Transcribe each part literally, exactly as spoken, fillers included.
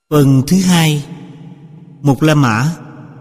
Phần thứ hai. Một La Mã.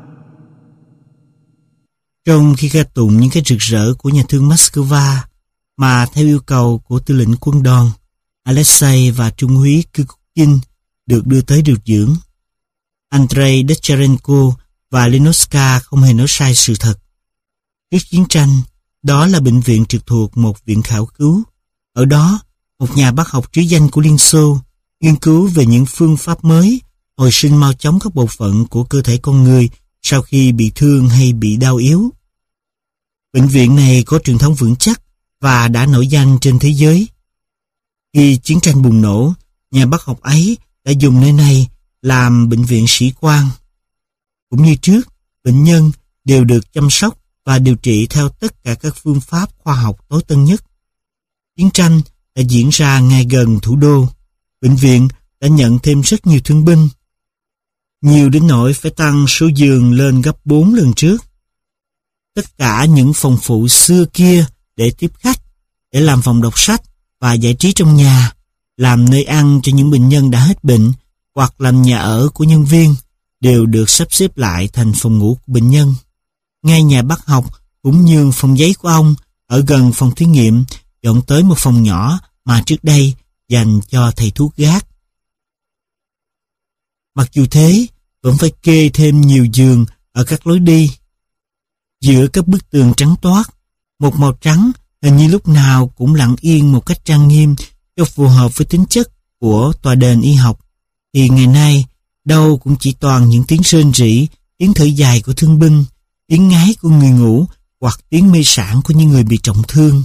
Trong khi ca tụng những cái rực rỡ của nhà thương Moscow mà theo yêu cầu của tư lệnh quân đoàn, Alexei và trung úy Kukukin được đưa tới điều dưỡng, Andrei Decharenko và Lenoska không hề nói sai sự thật. Trước chiến tranh, đó là bệnh viện trực thuộc một viện khảo cứu. Ở đó, một nhà bác học trứ danh của Liên Xô nghiên cứu về những phương pháp mới hồi sinh mau chóng các bộ phận của cơ thể con người sau khi bị thương hay bị đau yếu. Bệnh viện này có truyền thống vững chắc và đã nổi danh trên thế giới. Khi chiến tranh bùng nổ, nhà bác học ấy đã dùng nơi này làm bệnh viện sĩ quan. Cũng như trước, bệnh nhân đều được chăm sóc và điều trị theo tất cả các phương pháp khoa học tối tân nhất. Chiến tranh đã diễn ra ngay gần thủ đô. Bệnh viện đã nhận thêm rất nhiều thương binh, nhiều đến nỗi phải tăng số giường lên gấp bốn lần trước. Tất cả những phòng phụ xưa kia để tiếp khách, để làm phòng đọc sách và giải trí trong nhà, làm nơi ăn cho những bệnh nhân đã hết bệnh hoặc làm nhà ở của nhân viên, đều được sắp xếp lại thành phòng ngủ của bệnh nhân. Ngay nhà bác học cũng như phòng giấy của ông ở gần phòng thí nghiệm dọn tới một phòng nhỏ mà trước đây dành cho thầy thuốc gác. Mặc dù thế, vẫn phải kê thêm nhiều giường ở các lối đi. Giữa các bức tường trắng toát, một màu trắng hình như lúc nào cũng lặng yên một cách trang nghiêm cho phù hợp với tính chất của tòa đền y học, thì ngày nay đâu cũng chỉ toàn những tiếng rên rỉ, tiếng thở dài của thương binh, tiếng ngái của người ngủ hoặc tiếng mê sảng của những người bị trọng thương.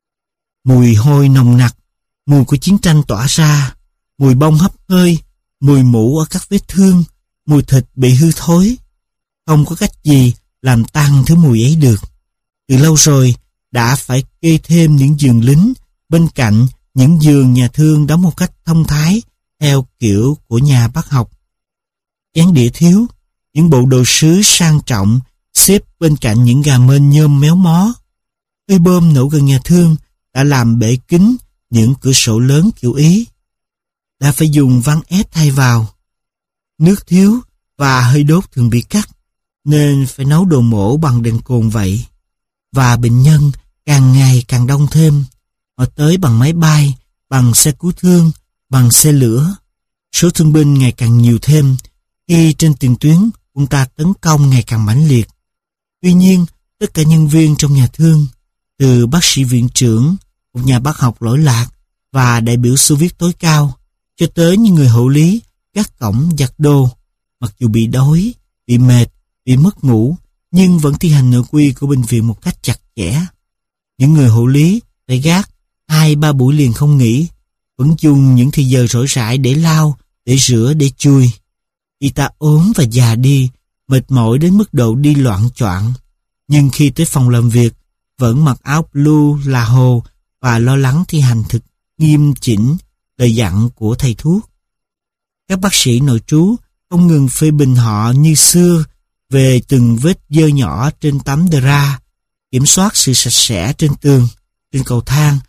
Mùi hôi nồng nặc, mùi của chiến tranh tỏa ra, mùi bông hấp hơi, mùi mủ ở các vết thương, mùi thịt bị hư thối. Không có cách gì làm tăng thứ mùi ấy được. Từ lâu rồi đã phải kê thêm những giường lính bên cạnh những giường nhà thương đóng một cách thông thái theo kiểu của nhà bác học. Chén đĩa thiếu, những bộ đồ sứ sang trọng xếp bên cạnh những gà mên nhôm méo mó. Cây bơm nổ gần nhà thương đã làm bể kính những cửa sổ lớn kiểu Ý. Đã phải dùng ván ép thay vào. Nước thiếu và hơi đốt thường bị cắt, nên phải nấu đồ mổ bằng đèn cồn vậy. Và bệnh nhân càng ngày càng đông thêm. Họ tới bằng máy bay, bằng xe cứu thương, bằng xe lửa. Số thương binh ngày càng nhiều thêm khi trên tiền tuyến quân ta tấn công ngày càng mãnh liệt. Tuy nhiên, tất cả nhân viên trong nhà thương, từ bác sĩ viện trưởng, một nhà bác học lỗi lạc và đại biểu Xô Viết tối cao, cho tới những người hộ lý, các cổng giặt đồ, mặc dù bị đói, bị mệt, bị mất ngủ, nhưng vẫn thi hành nội quy của bệnh viện một cách chặt chẽ. Những người hộ lý phải gác hai ba buổi liền không nghỉ, vẫn dùng những thời giờ rỗi rãi để lau, để rửa, để chùi. Y ta ốm và già đi, mệt mỏi đến mức độ đi loạn choạng, nhưng khi tới phòng làm việc vẫn mặc áo blue là hồ và lo lắng thi hành thực nghiêm chỉnh lời dặn của thầy thuốc. Các bác sĩ nội trú không ngừng phê bình họ như xưa về từng vết dơ nhỏ trên tấm drap, kiểm soát sự sạch sẽ trên tường, trên cầu thang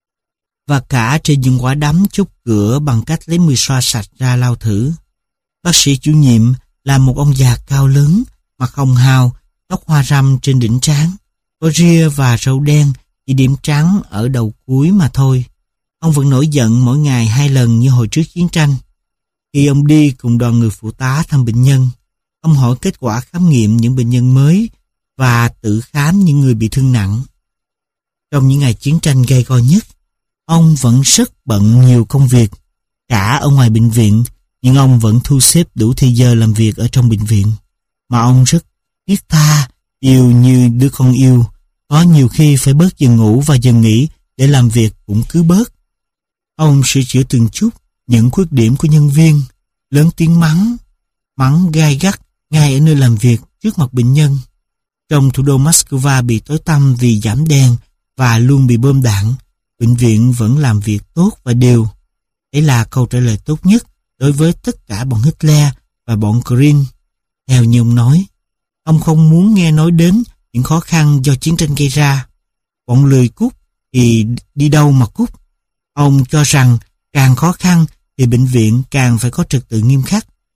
và cả trên những quả đấm chốt cửa bằng cách lấy mùi xoa sạch ra lau thử. Bác sĩ chủ nhiệm là một ông già cao lớn, mặt hồng hào, tóc hoa râm trên đỉnh trán, có ria và râu đen, chỉ điểm trắng ở đầu cuối mà thôi. Ông vẫn nổi giận mỗi ngày hai lần như hồi trước chiến tranh. Khi ông đi cùng đoàn người phụ tá thăm bệnh nhân, ông hỏi kết quả khám nghiệm những bệnh nhân mới và tự khám những người bị thương nặng. Trong những ngày chiến tranh gay go nhất, ông vẫn rất bận nhiều công việc, cả ở ngoài bệnh viện, nhưng ông vẫn thu xếp đủ thời giờ làm việc ở trong bệnh viện. Mà ông rất thiết tha, yêu như đứa con yêu, có nhiều khi phải bớt giờ ngủ và giờ nghỉ để làm việc cũng cứ bớt. Ông sửa chữa từng chút những khuyết điểm của nhân viên, lớn tiếng mắng, mắng gai gắt ngay ở nơi làm việc trước mặt bệnh nhân. Trong thủ đô Moscow bị tối tăm vì giảm đèn và luôn bị bom đạn, bệnh viện vẫn làm việc tốt và đều. Đấy là câu trả lời tốt nhất đối với tất cả bọn Hitler và bọn Göring. Theo như ông nói, ông không muốn nghe nói đến những khó khăn do chiến tranh gây ra. Bọn lười cút thì đi đâu mà cút. Ông cho rằng càng khó khăn thì bệnh viện càng phải có trật tự nghiêm khắc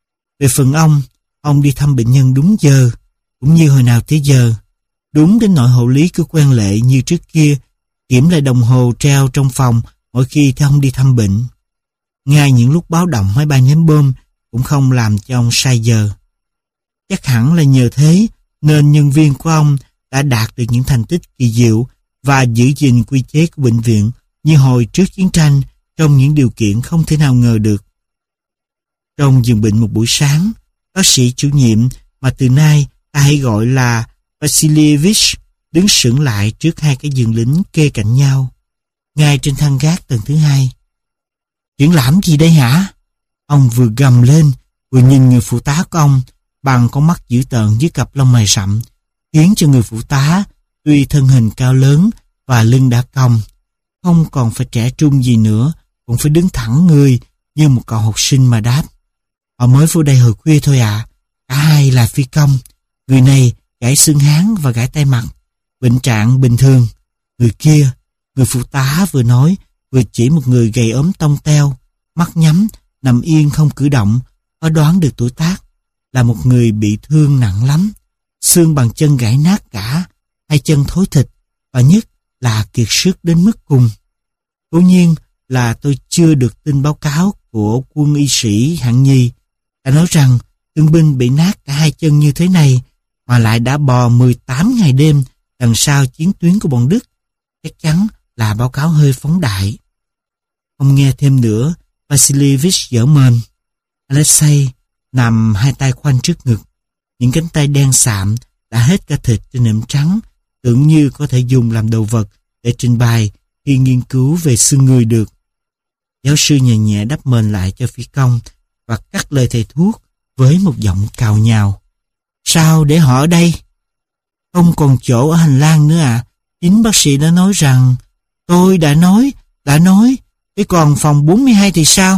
Về phần ông, ông đi thăm bệnh nhân đúng giờ, cũng như hồi nào tới giờ. Đúng đến nỗi hộ lý cứ quen lệ như trước kia, kiểm lại đồng hồ treo trong phòng mỗi khi thấy ông đi thăm bệnh. Ngay những lúc báo động máy bay ném bom cũng không làm cho ông sai giờ. Chắc hẳn là nhờ thế nên nhân viên của ông đã đạt được những thành tích kỳ diệu và giữ gìn quy chế của bệnh viện như hồi trước chiến tranh trong những điều kiện không thể nào ngờ được. Trong giường bệnh một buổi sáng, bác sĩ chủ nhiệm mà từ nay ta hãy gọi là Vasilievich đứng sững lại trước hai cái giường lính kê cạnh nhau, ngay trên thang gác tầng thứ hai. Triển lãm gì đây hả? Ông vừa gầm lên, vừa nhìn người phụ tá của ông bằng con mắt dữ tợn dưới cặp lông mày rậm, khiến cho người phụ tá tuy thân hình cao lớn và lưng đã cong, không còn phải trẻ trung gì nữa, cũng phải đứng thẳng người như một cậu học sinh mà đáp. Họ mới vô đây hồi khuya thôi ạ. À. Cả hai là phi công. Người này gãy xương háng và gãy tay mặt, bệnh trạng bình thường. Người kia, người phụ tá vừa nói vừa chỉ một người gầy ốm tông teo, mắt nhắm, nằm yên không cử động, có đoán được tuổi tác, là một người bị thương nặng lắm. Xương bàn chân gãy nát cả, hai chân thối thịt, và nhất là kiệt sức đến mức cùng. Cố nhiên là tôi chưa được tin báo cáo của quân y sĩ hạng nhì, đã nói rằng thương binh bị nát cả hai chân như thế này mà lại đã bò mười tám ngày đêm đằng sau chiến tuyến của bọn Đức. Chắc chắn là báo cáo hơi phóng đại. Không nghe thêm nữa, Vasilievich giở mền. Alexei nằm hai tay khoanh trước ngực, những cánh tay đen sạm đã hết cả thịt trên nệm trắng, tưởng như có thể dùng làm đồ vật để trình bày khi nghiên cứu về xương người được. Giáo sư nhẹ nhẹ đắp mền lại cho phi công và cắt lời thầy thuốc với một giọng cào nhào. Sao để họ ở đây? Không còn chỗ ở hành lang nữa à? Chính bác sĩ đã nói rằng... Tôi đã nói, đã nói, thế còn phòng bốn mươi hai thì sao?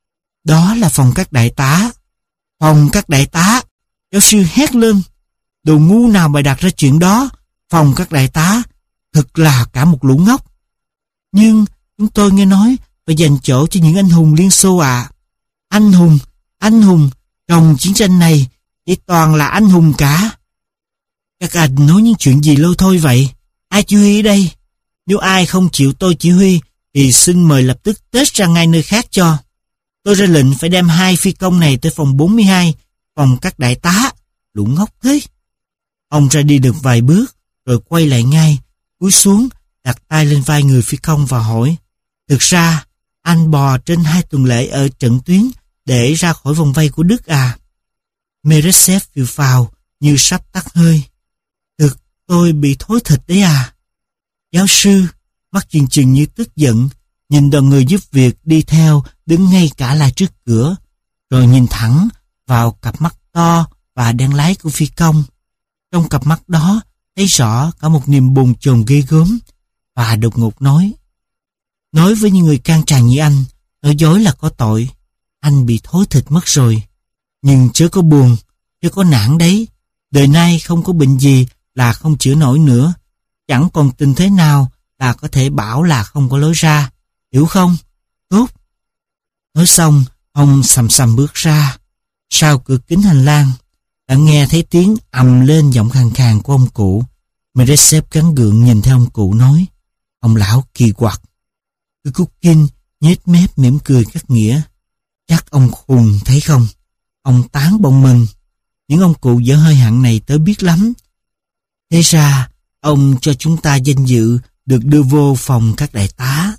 Đó là phòng các đại tá. Phòng các đại tá, giáo sư hét lên. Đồ ngu nào bày đặt ra chuyện đó? Phòng các đại tá, thật là cả một lũ ngốc. Nhưng chúng tôi nghe nói phải dành chỗ cho những anh hùng Liên Xô à. Anh hùng, anh hùng, trong chiến tranh này chỉ toàn là anh hùng cả. Các anh nói những chuyện gì lâu thôi vậy? Ai chỉ huy ở đây? Nếu ai không chịu tôi chỉ huy thì xin mời lập tức tết ra ngay nơi khác cho. Tôi ra lệnh phải đem hai phi công này tới phòng bốn mươi hai, phòng các đại tá. Lũ ngốc thế. Ông ra đi được vài bước rồi quay lại ngay, cúi xuống đặt tay lên vai người phi công và hỏi: Thực ra anh bò trên hai tuần lễ ở trận tuyến để ra khỏi vòng vây của Đức à? Meresev phiêu phào như sắp tắt hơi. Thực tôi bị thối thịt đấy à? Giáo sư mắt chừng chừng như tức giận, nhìn đoàn người giúp việc đi theo đứng ngay cả lại trước cửa, rồi nhìn thẳng vào cặp mắt to và đen láy của phi công. Trong cặp mắt đó thấy rõ cả một niềm bồn chồn ghê gớm, và đột ngột nói: Nói với những người can tràn như anh, nói dối là có tội. Anh bị thối thịt mất rồi. Nhưng chớ có buồn, chớ có nản đấy. Đời nay không có bệnh gì là không chữa nổi nữa. Chẳng còn tình thế nào là có thể bảo là không có lối ra. Hiểu không? Tốt. Nói xong, ông sầm sầm bước ra. Sau cửa kính hành lang, đã nghe thấy tiếng ầm lên giọng khàn khàn của ông cụ. Meresev gắn gượng nhìn theo ông cụ nói: Ông lão kỳ quặc. Cứ Cúc Kinh nhếch mép mỉm cười cắt nghĩa: Chắc ông khùng thấy không? Ông tán bọn mình. Những ông cụ dở hơi hạng này tớ biết lắm. Thế ra ông cho chúng ta danh dự được đưa vô phòng các đại tá.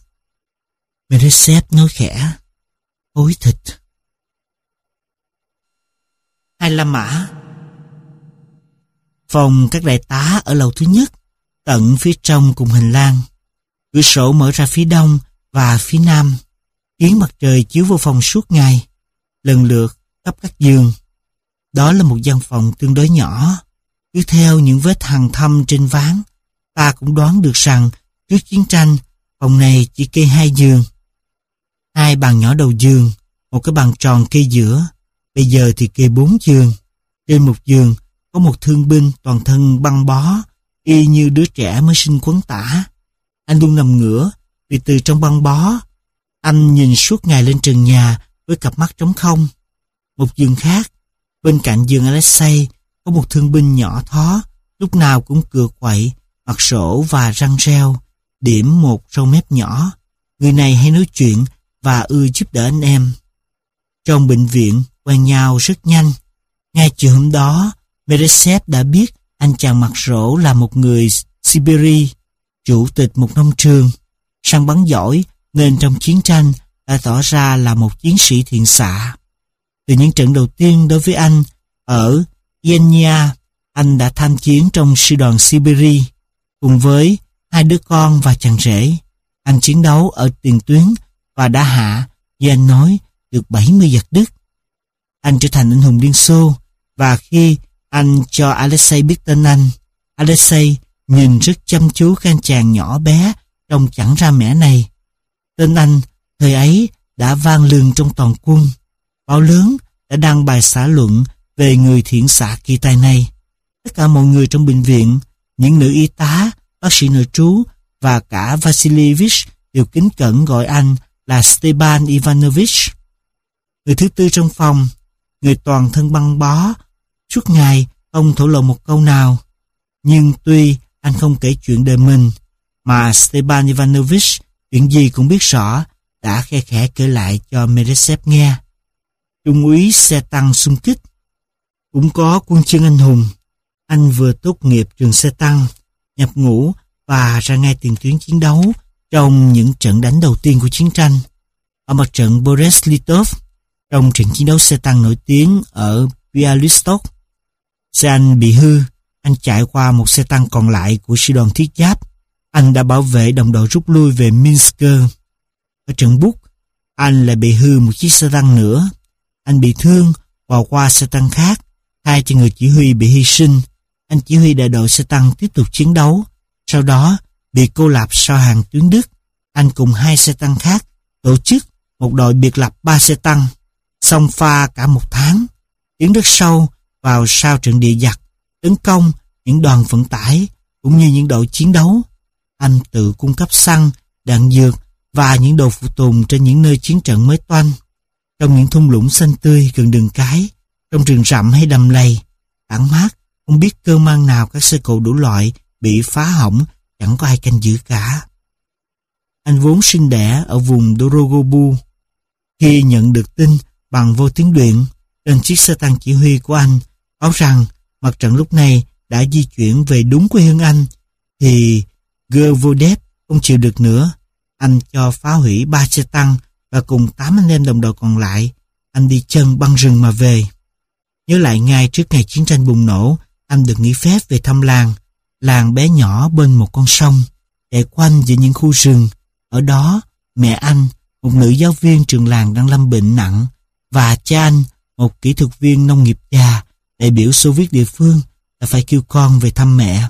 Meresev nói khẽ: Ôi thịt. Hai La Mã. Phòng các đại tá ở lầu thứ nhất, tận phía trong cùng hành lang. Cửa sổ mở ra phía đông và phía nam, khiến mặt trời chiếu vào phòng suốt ngày, lần lượt khắp các giường. Đó là một gian phòng tương đối nhỏ. Cứ theo những vết hằn thâm trên ván, ta cũng đoán được rằng trước chiến tranh, phòng này chỉ kê hai giường. Hai bàn nhỏ đầu giường, một cái bàn tròn kê giữa. Bây giờ thì kê bốn giường. Trên một giường có một thương binh toàn thân băng bó, y như đứa trẻ mới sinh quấn tả. Anh luôn nằm ngửa, vì từ trong băng bó, anh nhìn suốt ngày lên trần nhà với cặp mắt trống không. Một giường khác, Bên cạnh giường Alexei có một thương binh nhỏ thó, lúc nào cũng cựa quậy, mặt sổ và răng reo, điểm một râu mép nhỏ. Người này hay nói chuyện và ưa giúp đỡ anh em. Trong bệnh viện, quen nhau rất nhanh. Ngay chiều hôm đó, Meresev đã biết anh chàng mặt rỗ là một người Siberia, chủ tịch một nông trường, săn bắn giỏi nên trong chiến tranh đã tỏ ra là một chiến sĩ thiện xạ. Từ những trận đầu tiên đối với anh ở Yenya, anh đã tham chiến trong sư đoàn Siberia cùng với hai đứa con và chàng rể. Anh chiến đấu ở tiền tuyến và đã hạ, như anh nói, được bảy mươi giặc Đức. Anh trở thành anh hùng Liên Xô, và khi anh cho Alexei biết tên anh, Alexei nhìn rất chăm chú cái anh chàng nhỏ bé trông chẳng ra mẻ này. Tên anh thời ấy đã vang lừng trong toàn quân. Báo lớn đã đăng bài xã luận về người thiện xạ kỳ tài này. Tất cả mọi người trong bệnh viện, những nữ y tá, bác sĩ nội trú và cả Vasilievich đều kính cẩn gọi anh là Stepan Ivanovich. Người thứ tư trong phòng, người toàn thân băng bó, suốt ngày không thổ lộ một câu nào. Nhưng tuy anh không kể chuyện đời mình, mà Stepan Ivanovich chuyện gì cũng biết rõ, đã khe khẽ kể lại cho Meresev nghe. Trung úy xe tăng xung kích, cũng có quân chương anh hùng. Anh vừa tốt nghiệp trường xe tăng, nhập ngũ và ra ngay tiền tuyến chiến đấu trong những trận đánh đầu tiên của chiến tranh. Ở mặt trận Boris-Litov, trong trận chiến đấu xe tăng nổi tiếng ở Bialystok, xe anh bị hư, anh chạy qua một xe tăng còn lại của sư đoàn thiết giáp. Anh đã bảo vệ đồng đội rút lui về Minsk. Ở trận Buk, anh lại bị hư một chiếc xe tăng nữa. Anh bị thương, bò qua xe tăng khác, thay cho người chỉ huy bị hy sinh. Anh chỉ huy đại đội xe tăng tiếp tục chiến đấu. Sau đó, bị cô lập sau hàng tuyến Đức. Anh cùng hai xe tăng khác tổ chức một đội biệt lập ba xe tăng, xông pha cả một tháng, tiến rất sâu vào sau trận địa giặc, tấn công những đoàn vận tải cũng như những đội chiến đấu. Anh tự cung cấp xăng, đạn dược và những đồ phụ tùng trên những nơi chiến trận mới toanh. Trong những thung lũng xanh tươi gần đường cái, trong rừng rậm hay đầm lầy, tản mát, không biết cơ mang nào các xe cộ đủ loại bị phá hỏng, chẳng có ai canh giữ cả. Anh vốn sinh đẻ ở vùng Dorogobu. Khi nhận được tin bằng vô tuyến điện trên chiếc xe tăng chỉ huy của anh báo rằng mặt trận lúc này đã di chuyển về đúng quê hương anh, thì Gervodev không chịu được nữa. Anh cho phá hủy ba xe tăng và cùng tám anh em đồng đội còn lại, anh đi chân băng rừng mà về. Nhớ lại ngay trước ngày chiến tranh bùng nổ, anh được nghỉ phép về thăm làng, làng bé nhỏ bên một con sông, chạy quanh giữa những khu rừng. Ở đó, mẹ anh, một nữ giáo viên trường làng đang lâm bệnh nặng, và cha anh, một kỹ thuật viên nông nghiệp già, đại biểu Xô Viết địa phương, đã phải kêu con về thăm mẹ.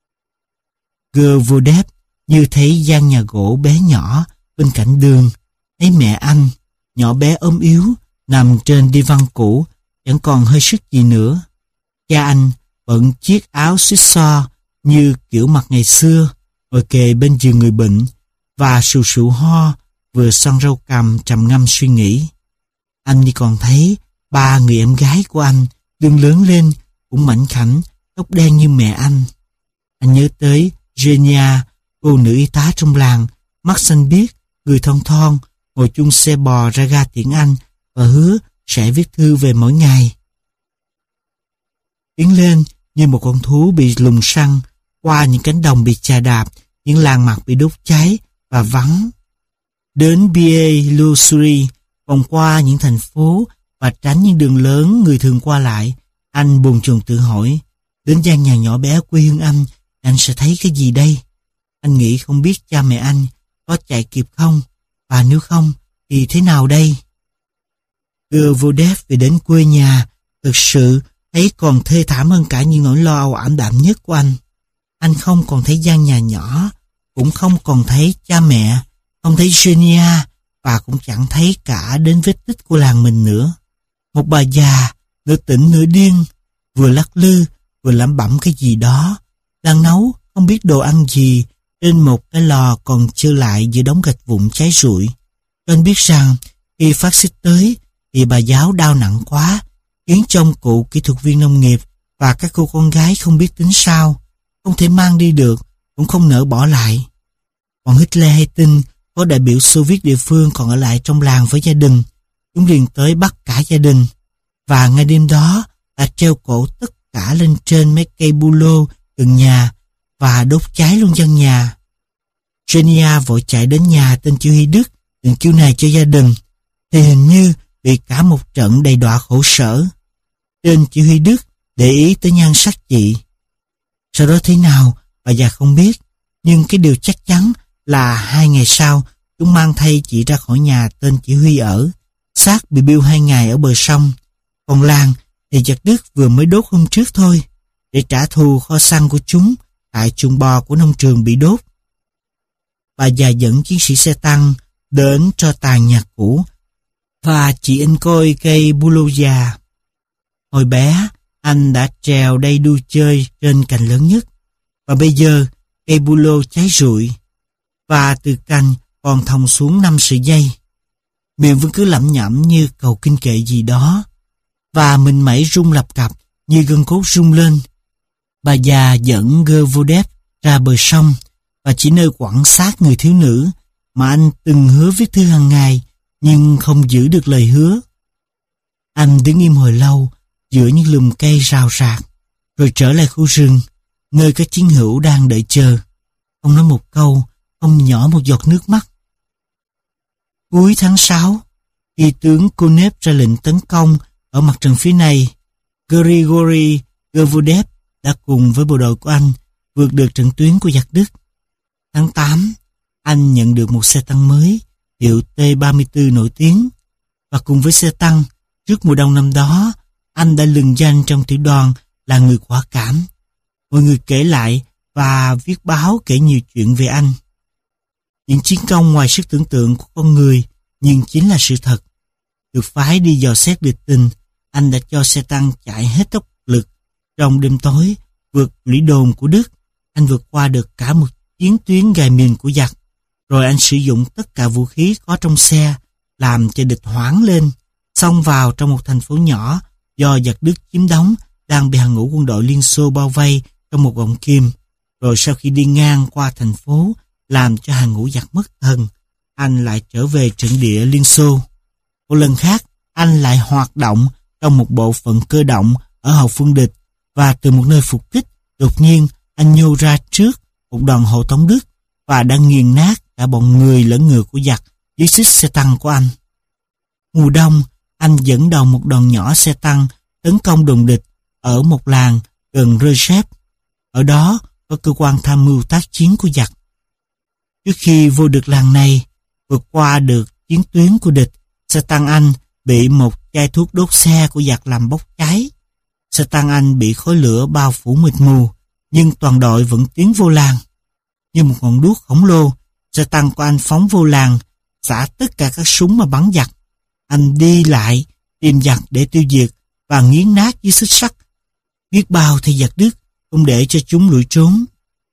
Gervodev như thấy gian nhà gỗ bé nhỏ bên cạnh đường, thấy mẹ anh, nhỏ bé ốm yếu, nằm trên đi văn cũ, chẳng còn hơi sức gì nữa. Cha anh bận chiếc áo xít xo như kiểu mặc ngày xưa, ngồi kề bên giường người bệnh, và sù sụ ho, vừa xoăn râu cằm trầm ngâm suy nghĩ. Anh đi còn thấy ba người em gái của anh, đương lớn lên, cũng mảnh khảnh, tóc đen như mẹ anh. Anh nhớ tới Zhenya, cô nữ y tá trong làng, mắt xanh biếc, người thon thon, ngồi chung xe bò ra ga tiễn anh và hứa sẽ viết thư về mỗi ngày. Tiến lên như một con thú bị lùng săn, qua những cánh đồng bị chà đạp, những làng mạc bị đốt cháy và vắng. Đến Bielosuri, vòng qua những thành phố và tránh những đường lớn người thường qua lại, anh bồn chồn tự hỏi, đến gian nhà nhỏ bé quê hương anh, anh sẽ thấy cái gì đây? Anh nghĩ không biết cha mẹ anh có chạy kịp không, và nếu không thì thế nào đây? Gervodev về đến quê nhà, thực sự thấy còn thê thảm hơn cả những nỗi lo âu ảm đạm nhất của anh. Anh không còn thấy gian nhà nhỏ, cũng không còn thấy cha mẹ, không thấy Zhenya, và cũng chẳng thấy cả đến vết tích của làng mình nữa. Một bà già, nửa tỉnh nửa điên, vừa lắc lư, vừa lẩm bẩm cái gì đó, đang nấu không biết đồ ăn gì trên một cái lò còn trơ lại giữa đống gạch vụn cháy rụi. Cho anh biết rằng khi phát xít tới thì bà giáo đau nặng quá, khiến cho ông cụ kỹ thuật viên nông nghiệp và các cô con gái không biết tính sao, không thể mang đi được, cũng không nỡ bỏ lại. Bọn Hitler hay tin có đại biểu Xô Viết địa phương còn ở lại trong làng với gia đình, chúng liền tới bắt cả gia đình, và ngay đêm đó đã treo cổ tất cả lên trên mấy cây bu lô gần nhà và đốt cháy luôn căn nhà. Genia vội chạy đến nhà tên chỉ huy Đức định cứu này cho gia đình, thì hình như bị cả một trận đầy đọa khổ sở. Tên chỉ huy Đức để ý tới nhan sắc chị. Sau đó thế nào bà già không biết, nhưng cái điều chắc chắn là hai ngày sau chúng mang thay chị ra khỏi nhà tên chỉ huy ở. Xác bị biêu hai ngày ở bờ sông. Còn làng thì giặc Đức vừa mới đốt hôm trước thôi, để trả thù kho xăng của chúng tại chuồng bò của nông trường bị đốt. Bà già dẫn chiến sĩ xe tăng đến tro tàn nhà cũ, và chị anh coi cây bu lô già. Hồi bé, anh đã trèo đây đu chơi trên cành lớn nhất, và bây giờ cây bu lô cháy rụi, và từ cành còn thòng xuống năm sợi dây. Miệng vẫn cứ lẩm nhẩm như cầu kinh kệ gì đó, và mình mẩy rung lập cập như gân cốt rung lên. Bà già dẫn Gervodev ra bờ sông, và chỉ nơi quẳng xác người thiếu nữ mà anh từng hứa viết thư hàng ngày nhưng không giữ được lời hứa. Anh đứng im hồi lâu giữa những lùm cây rào rạc, rồi trở lại khu rừng nơi các chiến hữu đang đợi chờ. Không nói một câu, không nhỏ một giọt nước mắt. Cuối tháng sáu, khi tướng Konev ra lệnh tấn công ở mặt trận phía này, Grigori Gervodev đã cùng với bộ đội của anh vượt được trận tuyến của giặc Đức. Tháng tám, anh nhận được một xe tăng mới hiệu T ba mươi tư nổi tiếng, và cùng với xe tăng, trước mùa đông năm đó, anh đã lừng danh trong tiểu đoàn là người quả cảm. Mọi người kể lại và viết báo kể nhiều chuyện về anh. Những chiến công ngoài sức tưởng tượng của con người, nhưng chính là sự thật. Được phái đi dò xét địch tình, anh đã cho xe tăng chạy hết tốc lực. Trong đêm tối, vượt lũy đồn của Đức, anh vượt qua được cả một chiến tuyến gài mìn của giặc. Rồi anh sử dụng tất cả vũ khí có trong xe, làm cho địch hoảng lên, xông vào trong một thành phố nhỏ do giặc Đức chiếm đóng, đang bị hàng ngũ quân đội Liên Xô bao vây trong một vòng kim. Rồi sau khi đi ngang qua thành phố, làm cho hàng ngũ giặc mất thần, anh lại trở về trận địa Liên Xô. Một lần khác, anh lại hoạt động trong một bộ phận cơ động ở hậu phương địch, và từ một nơi phục kích, đột nhiên anh nhô ra trước một đoàn hộ tống Đức và đã nghiền nát cả bọn người lẫn ngựa của giặc dưới xích xe tăng của anh. Mùa đông, anh dẫn đầu một đoàn nhỏ xe tăng tấn công đồn địch ở một làng gần Rzev. Ở đó có cơ quan tham mưu tác chiến của giặc. Trước khi vô được làng này, vượt qua được chiến tuyến của địch, xe tăng anh bị một chai thuốc đốt xe của giặc làm bốc cháy. Xe tăng anh bị khói lửa bao phủ mịt mù, nhưng toàn đội vẫn tiến vô làng. Như một ngọn đuốc khổng lồ, xe tăng của anh phóng vô làng, xả tất cả các súng mà bắn giặc. Anh đi lại, tìm giặc để tiêu diệt và nghiến nát dưới xích sắt. Biết bao thì giặc Đức không để cho chúng lủi trốn.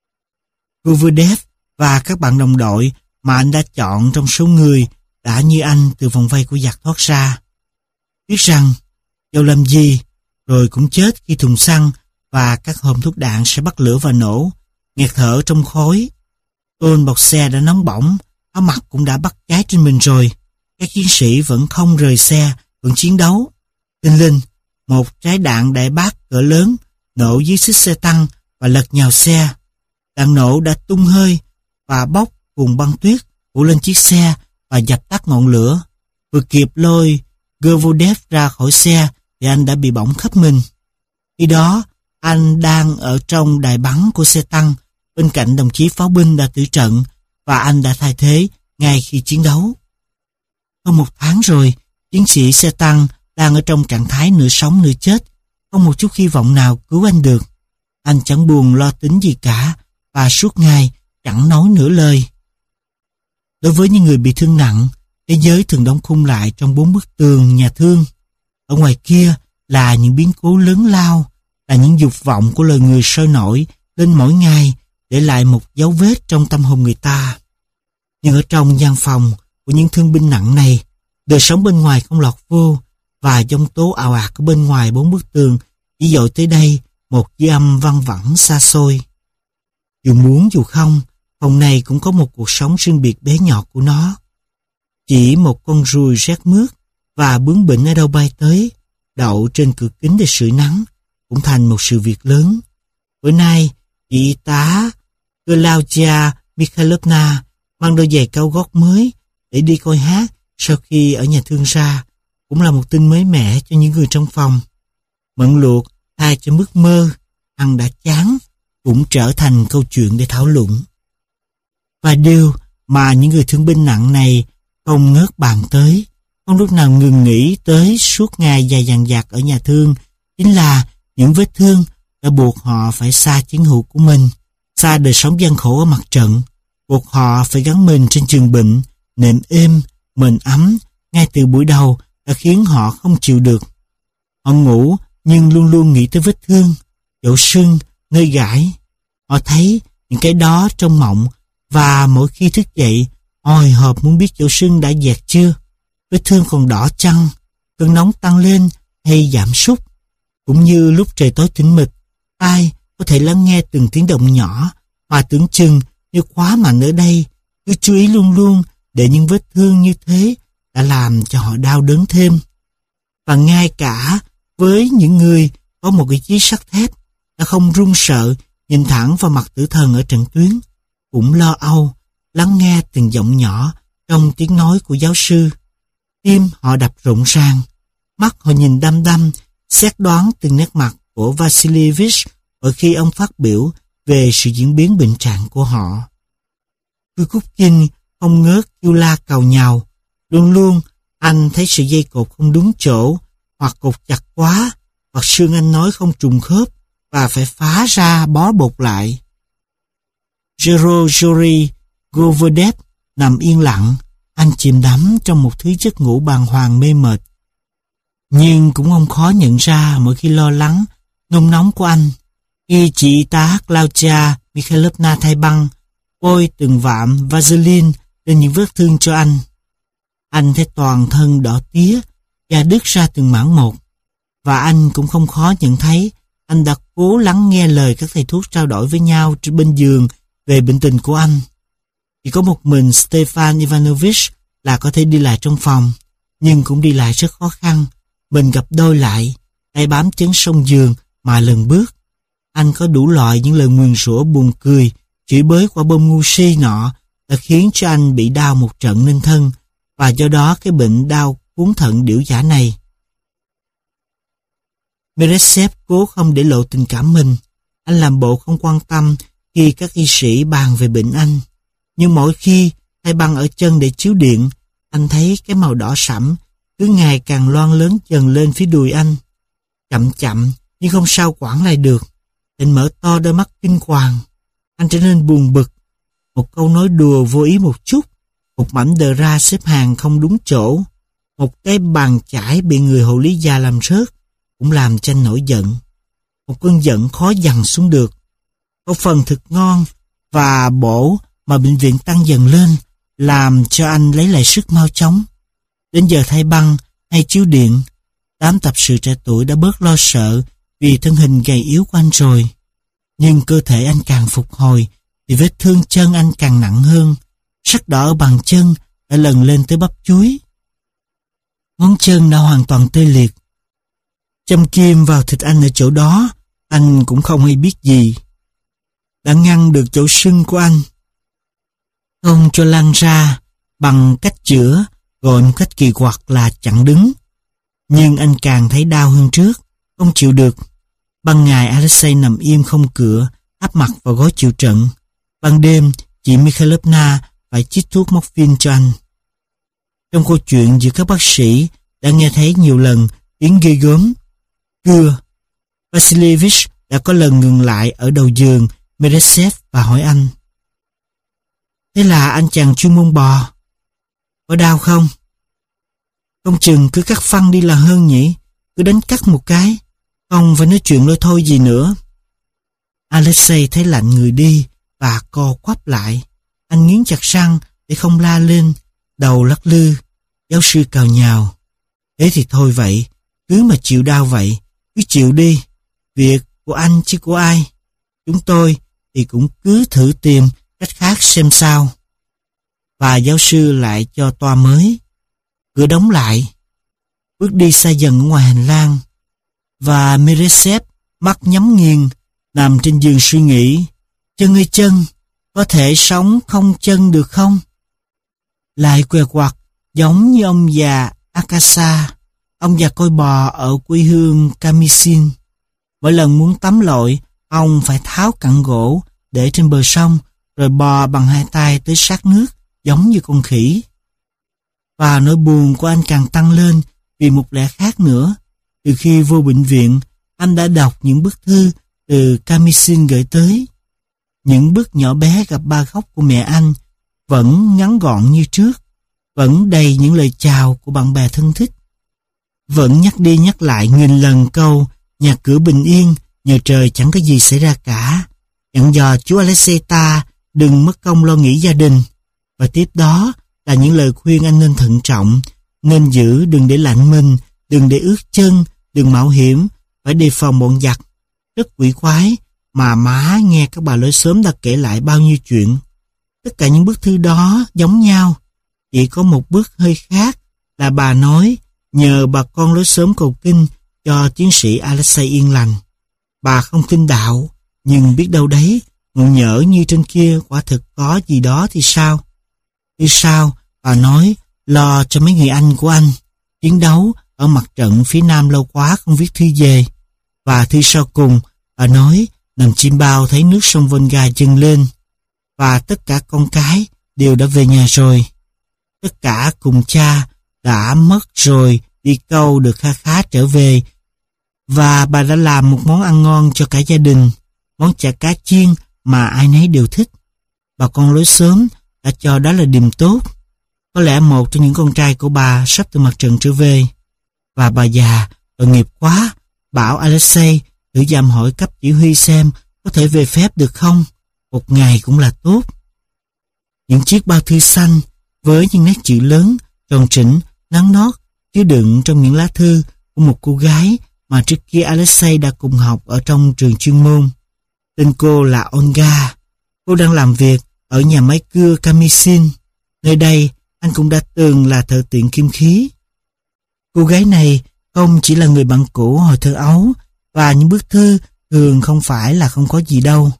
Gervodev và các bạn đồng đội mà anh đã chọn trong số người đã như anh từ vòng vây của giặc thoát ra. Biết rằng, dẫu làm gì, rồi cũng chết khi thùng xăng và các hòm thuốc đạn sẽ bắt lửa và nổ, nghẹt thở trong khói. Tôn bọc xe đã nóng bỏng, áo mặc cũng đã bắt cháy trên mình rồi. Các chiến sĩ vẫn không rời xe, vẫn chiến đấu. Tinh linh, một trái đạn đại bác cỡ lớn nổ dưới xích xe tăng và lật nhào xe. Đạn nổ đã tung hơi và bốc cùng băng tuyết phủ lên chiếc xe và dập tắt ngọn lửa. Vừa kịp lôi Gervodev ra khỏi xe thì anh đã bị bỏng khắp mình. Khi đó, anh đang ở trong đài bắn của xe tăng bên cạnh đồng chí pháo binh đã tử trận, và anh đã thay thế ngay khi chiến đấu. Hơn một tháng rồi, chiến sĩ xe tăng đang ở trong trạng thái nửa sống nửa chết, không một chút hy vọng nào cứu anh được. Anh chẳng buồn lo tính gì cả, và suốt ngày chẳng nói nửa lời. Đối với những người bị thương nặng, thế giới thường đóng khung lại trong bốn bức tường nhà thương. Ở ngoài kia là những biến cố lớn lao, là những dục vọng của loài người sôi nổi lên mỗi ngày, để lại một dấu vết trong tâm hồn người ta. Nhưng ở trong gian phòng của những thương binh nặng này, đời sống bên ngoài không lọt vô, và giông tố ào ạt ở bên ngoài bốn bức tường chỉ dội tới đây một dư âm văng vẳng xa xôi. Dù muốn dù không, phòng này cũng có một cuộc sống riêng biệt bé nhỏ của nó. Chỉ một con ruồi rét mướt và bướm bỉnh ở đâu bay tới, đậu trên cửa kính để sưởi nắng, cũng thành một sự việc lớn. Bữa nay, chị y tá Claudia Mikhailovna mang đôi giày cao gót mới để đi coi hát sau khi ở nhà thương ra, cũng là một tin mới mẻ cho những người trong phòng. Mận luộc thay cho giấc mơ, ăn đã chán, cũng trở thành câu chuyện để thảo luận. Và điều mà những người thương binh nặng này không ngớt bàn tới, không lúc nào ngừng nghĩ tới suốt ngày dài dằng dặc ở nhà thương, chính là những vết thương đã buộc họ phải xa chiến hữu của mình, xa đời sống gian khổ ở mặt trận, buộc họ phải gắn mình trên giường bệnh, nệm êm, mền ấm, ngay từ buổi đầu đã khiến họ không chịu được. Họ ngủ nhưng luôn luôn nghĩ tới vết thương, chỗ sưng, nơi gãi. Họ thấy những cái đó trong mộng và mỗi khi thức dậy, hồi hộp muốn biết chỗ sưng đã dẹt chưa, vết thương còn đỏ chăng, cơn nóng tăng lên hay giảm sút. Cũng như lúc trời tối tĩnh mịch, ai có thể lắng nghe từng tiếng động nhỏ và tưởng chừng như khóa mạnh ở đây, cứ chú ý luôn luôn để những vết thương như thế đã làm cho họ đau đớn thêm. Và ngay cả với những người có một cái chí sắt thép đã không run sợ nhìn thẳng vào mặt tử thần ở trận tuyến, cũng lo âu lắng nghe từng giọng nhỏ trong tiếng nói của giáo sư. Tim họ đập rộn ràng, mắt họ nhìn đăm đăm, xét đoán từng nét mặt của Vasilievich mỗi khi ông phát biểu về sự diễn biến bệnh trạng của họ. Kukukin không ngớt kêu la càu nhàu, luôn luôn anh thấy sợi dây cột không đúng chỗ, hoặc cột chặt quá, hoặc xương anh nói không trùng khớp và phải phá ra bó bột lại. Georgy Goverdev nằm yên lặng, anh chìm đắm trong một thứ giấc ngủ bàng hoàng mê mệt. Nhưng cũng không khó nhận ra mỗi khi lo lắng, nôn nóng của anh, khi chị y tá Claudia Mikhailovna thay băng, bôi từng vạm Vaseline lên những vết thương cho anh. Anh thấy toàn thân đỏ tía và đứt ra từng mảng một. Và anh cũng không khó nhận thấy anh đã cố lắng nghe lời các thầy thuốc trao đổi với nhau trên bên giường về bệnh tình của anh. Chỉ có một mình Stefan Ivanovich là có thể đi lại trong phòng, nhưng cũng đi lại rất khó khăn. Mình gặp đôi lại, tay bám chấn song giường mà lần bước. Anh có đủ loại những lời nguyền rủa buồn cười, chửi bới quả bom ngu si nọ đã khiến cho anh bị đau một trận nên thân, và do đó cái bệnh đau cuốn thận điểu giả này. Meresev cố không để lộ tình cảm mình. Anh làm bộ không quan tâm khi các y sĩ bàn về bệnh anh. Nhưng mỗi khi thay băng ở chân để chiếu điện, anh thấy cái màu đỏ sẫm cứ ngày càng loang lớn dần lên phía đùi anh. Chậm chậm nhưng không sao quản lại được. Anh mở to đôi mắt kinh hoàng. Anh trở nên buồn bực. Một câu nói đùa vô ý một chút, một mảnh đờ ra xếp hàng không đúng chỗ, một cái bàn chải bị người hộ lý già làm rớt cũng làm cho anh nổi giận. Một cơn giận khó dằn xuống được. Có phần thực ngon và bổ mà bệnh viện tăng dần lên làm cho anh lấy lại sức mau chóng. Đến giờ thay băng hay chiếu điện, đám tập sự trẻ tuổi đã bớt lo sợ vì thân hình gầy yếu của anh rồi. Nhưng cơ thể anh càng phục hồi thì vết thương chân anh càng nặng hơn. Sắc đỏ ở bàn chân đã lần lên tới bắp chuối. Ngón chân đã hoàn toàn tê liệt. Châm kim vào thịt anh ở chỗ đó, anh cũng không hay biết gì. Đã ngăn được chỗ sưng của anh, không cho lan ra bằng cách chữa, gọi một cách kỳ quặc là chặn đứng. Nhưng anh càng thấy đau hơn trước, không chịu được. Ban ngày Alexei nằm im không cựa, áp mặt vào gối chịu trận. Ban đêm, chị Mikhailovna phải chích thuốc morphine cho anh. Trong câu chuyện giữa các bác sĩ đã nghe thấy nhiều lần tiếng ghê gớm, cưa. Vasilievich đã có lần ngừng lại ở đầu giường Meresev và hỏi anh: "Thế là anh chàng chuyên môn bò, có đau không? Không chừng cứ cắt phăng đi là hơn nhỉ, cứ đánh cắt một cái, không phải nói chuyện lôi thôi gì nữa." Alexei thấy lạnh người đi và co quắp lại. Anh nghiến chặt răng để không la lên, đầu lắc lư. Giáo sư cào nhào: "Thế thì thôi vậy, cứ mà chịu đau vậy, cứ chịu đi. Việc của anh chứ của ai. Chúng tôi thì cũng cứ thử tìm cách khác xem sao. Và giáo sư lại cho toa mới. Cửa đóng lại. Bước đi xa dần ở ngoài hành lang. Và Meresep, mắt nhắm nghiền, nằm trên giường suy nghĩ. Chân ơi chân, có thể sống không chân được không? Lại què quặt, giống như ông già Akasa, ông già coi bò ở quê hương Kamisin. Mỗi lần muốn tắm lội, ông phải tháo cặn gỗ để trên bờ sông, rồi bò bằng hai tay tới sát nước, giống như con khỉ. Và nỗi buồn của anh càng tăng lên vì một lẽ khác nữa. Từ khi vô bệnh viện, anh đã đọc những bức thư từ Kamisin gửi tới. Những bức nhỏ bé gặp ba góc của mẹ anh, vẫn ngắn gọn như trước, vẫn đầy những lời chào của bạn bè thân thích. Vẫn nhắc đi nhắc lại nghìn lần câu nhà cửa bình yên, nhờ trời chẳng có gì xảy ra cả. Dặn dò chú Alexei ta đừng mất công lo nghĩ gia đình. Và tiếp đó là những lời khuyên anh nên thận trọng, nên giữ đừng để lạnh mình, đừng để ướt chân, đừng mạo hiểm, phải đề phòng bọn giặc. Rất quỷ quái mà má nghe các bà lối xóm đã kể lại bao nhiêu chuyện. Tất cả những bức thư đó giống nhau, chỉ có một bức hơi khác là bà nói nhờ bà con lối xóm cầu kinh cho tiến sĩ Alexei yên lành. Bà không tin đạo, nhưng biết đâu đấy, ngộ nhỡ như trên kia quả thực có gì đó thì sao? Thì sao? Bà nói lo cho mấy người anh của anh chiến đấu ở mặt trận phía Nam lâu quá không viết thư về. Và thư sau cùng, bà nói nằm chim bao thấy nước sông Volga dâng lên, và tất cả con cái đều đã về nhà rồi. Tất cả cùng cha đã mất rồi, đi câu được kha khá trở về. Và bà đã làm một món ăn ngon cho cả gia đình, món chả cá chiên mà ai nấy đều thích. Bà con lối xóm đã cho đó là điềm tốt. Có lẽ một trong những con trai của bà sắp từ mặt trận trở về. Và bà già, tội nghiệp quá, bảo Alexei thử dạm hỏi cấp chỉ huy xem có thể về phép được không. Một ngày cũng là tốt. Những chiếc bao thư xanh với những nét chữ lớn, tròn trĩnh, nắn nót, chứa đựng trong những lá thư của một cô gái mà trước kia Alexei đã cùng học ở trong trường chuyên môn. Tên cô là Olga. Cô đang làm việc ở nhà máy cưa Kamisin. Nơi đây, anh cũng đã từng là thợ tiện kim khí. Cô gái này không chỉ là người bạn cũ hồi thơ ấu, và những bức thư thường không phải là không có gì đâu.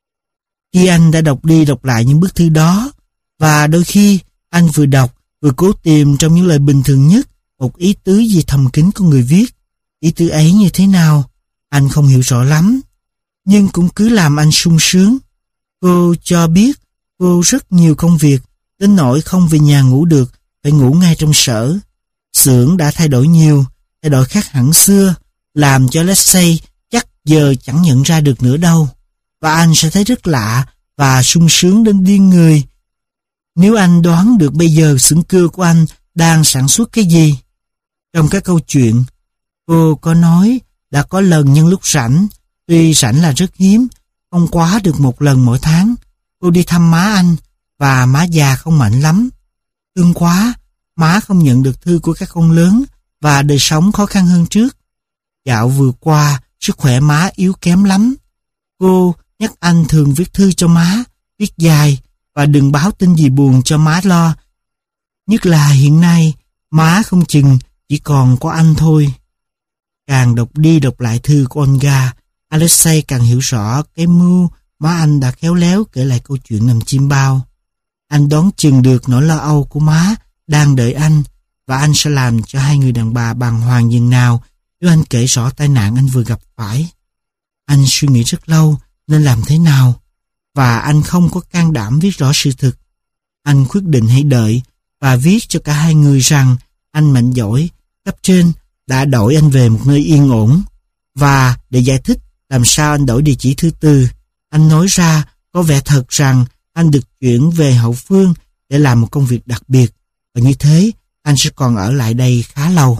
Khi anh đã đọc đi đọc lại những bức thư đó, và đôi khi anh vừa đọc vừa cố tìm trong những lời bình thường nhất một ý tứ gì thầm kín của người viết. Ý tứ ấy như thế nào, anh không hiểu rõ lắm, nhưng cũng cứ làm anh sung sướng. Cô cho biết cô rất nhiều công việc, đến nỗi không về nhà ngủ được, phải ngủ ngay trong sở. Xưởng đã thay đổi nhiều, thay đổi khác hẳn xưa, làm cho Alexei chắc giờ chẳng nhận ra được nữa đâu. Và anh sẽ thấy rất lạ và sung sướng đến điên người nếu anh đoán được bây giờ xưởng cưa của anh đang sản xuất cái gì. Trong các câu chuyện, cô có nói đã có lần nhân lúc rảnh, tuy rảnh là rất hiếm, không quá được một lần mỗi tháng, cô đi thăm má anh, và má già không mạnh lắm. Thương quá, má không nhận được thư của các con lớn, và đời sống khó khăn hơn trước. Dạo vừa qua, sức khỏe má yếu kém lắm. Cô nhắc anh thường viết thư cho má, viết dài, và đừng báo tin gì buồn cho má lo. Nhất là hiện nay, má không chừng chỉ còn có anh thôi. Càng đọc đi đọc lại thư của Olga, Alexei càng hiểu rõ cái mưu má anh đã khéo léo kể lại câu chuyện nằm chim bao. Anh đoán chừng được nỗi lo âu của má đang đợi anh, và anh sẽ làm cho hai người đàn bà bàng hoàng dường nào nếu anh kể rõ tai nạn anh vừa gặp phải. Anh suy nghĩ rất lâu nên làm thế nào, và anh không có can đảm viết rõ sự thực. Anh quyết định hãy đợi và viết cho cả hai người rằng anh mạnh giỏi, cấp trên đã đổi anh về một nơi yên ổn. Và để giải thích làm sao anh đổi địa chỉ thư từ, anh nói ra có vẻ thật rằng anh được chuyển về hậu phương để làm một công việc đặc biệt, và như thế anh sẽ còn ở lại đây khá lâu.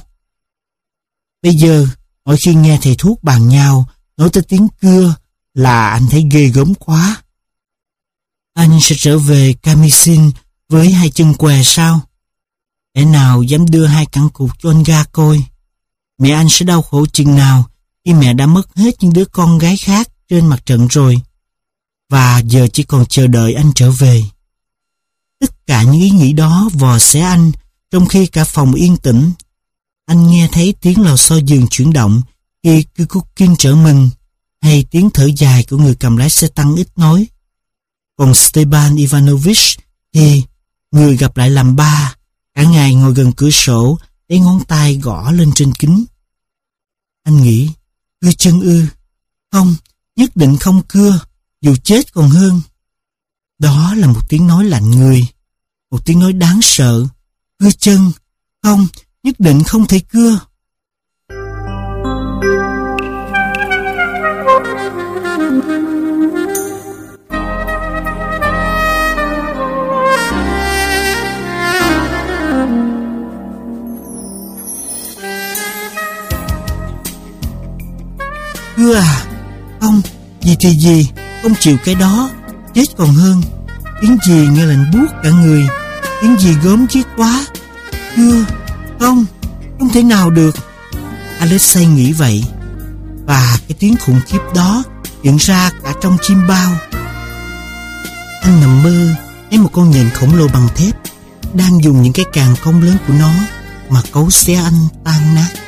Bây giờ, mỗi khi nghe thầy thuốc bàn nhau nói tới tiếng cưa là anh thấy ghê gớm quá. Anh sẽ trở về Kamisin với hai chân què sao? Lẽ nào dám đưa hai cẳng cụt cho Olga coi? Mẹ anh sẽ đau khổ chừng nào khi mẹ đã mất hết những đứa con gái khác trên mặt trận rồi, và giờ chỉ còn chờ đợi anh trở về. Tất cả những ý nghĩ đó vò xé anh, trong khi cả phòng yên tĩnh. Anh nghe thấy tiếng lò xo giường chuyển động khi Kukukin trở mình, hay tiếng thở dài của người cầm lái xe tăng ít nói. Còn Stepan Ivanovich thì người gặp lại làm ba, cả ngày ngồi gần cửa sổ, lấy ngón tay gõ lên trên kính. Anh nghĩ, cưa chân ư? Không, nhất định không cưa, dù chết còn hơn. Đó là một tiếng nói lạnh người, một tiếng nói đáng sợ. Cưa chân? Không, nhất định không thể cưa. Cưa à? Không, gì thì gì, không chịu cái đó, chết còn hơn. Tiếng gì nghe lạnh buốt cả người, tiếng gì gớm ghiếc quá. Cưa? Không, không thể nào được. Alexei nghĩ vậy, và cái tiếng khủng khiếp đó hiện ra cả trong chim bao. Anh nằm mơ thấy một con nhện khổng lồ bằng thép đang dùng những cái càng cong lớn của nó mà cấu xé anh tan nát.